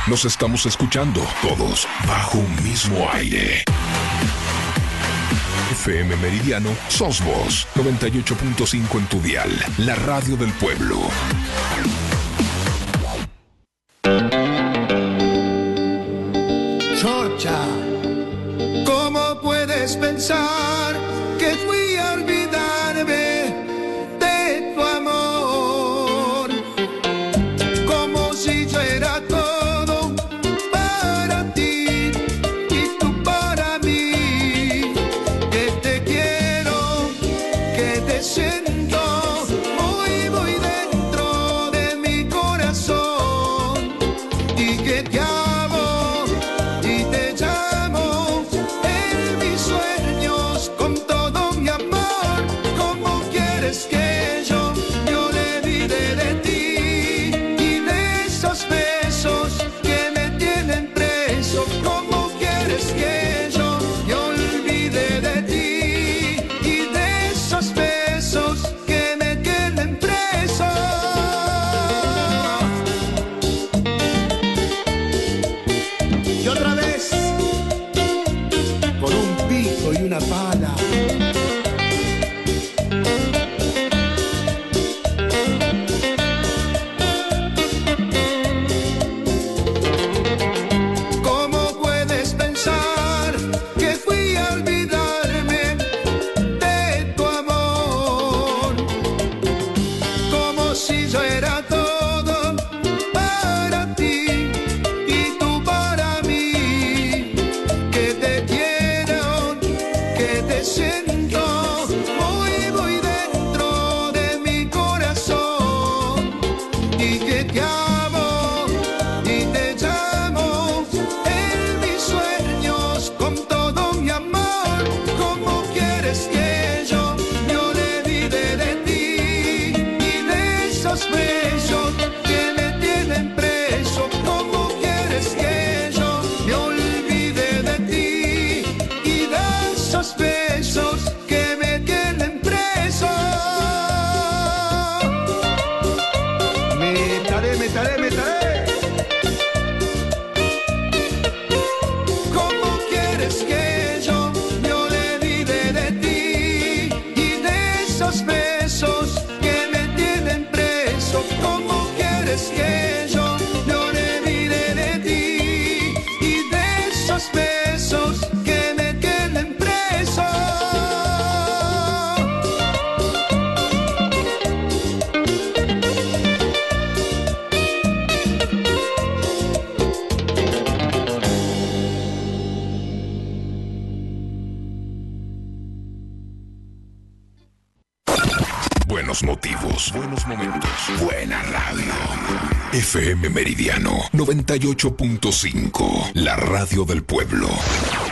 Nos estamos escuchando todos bajo un mismo aire. FM Meridiano, sos vos, 98.5 en tu dial, la radio del pueblo. Chocha, ¿cómo puedes pensar que fui a olvidarme de tu amor? Como si yo era todo para ti y tú para mí. Que te quiero, que te siento muy, muy dentro de mi corazón y que te amo. Motivos, buenos momentos, buena radio. FM Meridiano 98.5, la radio del pueblo.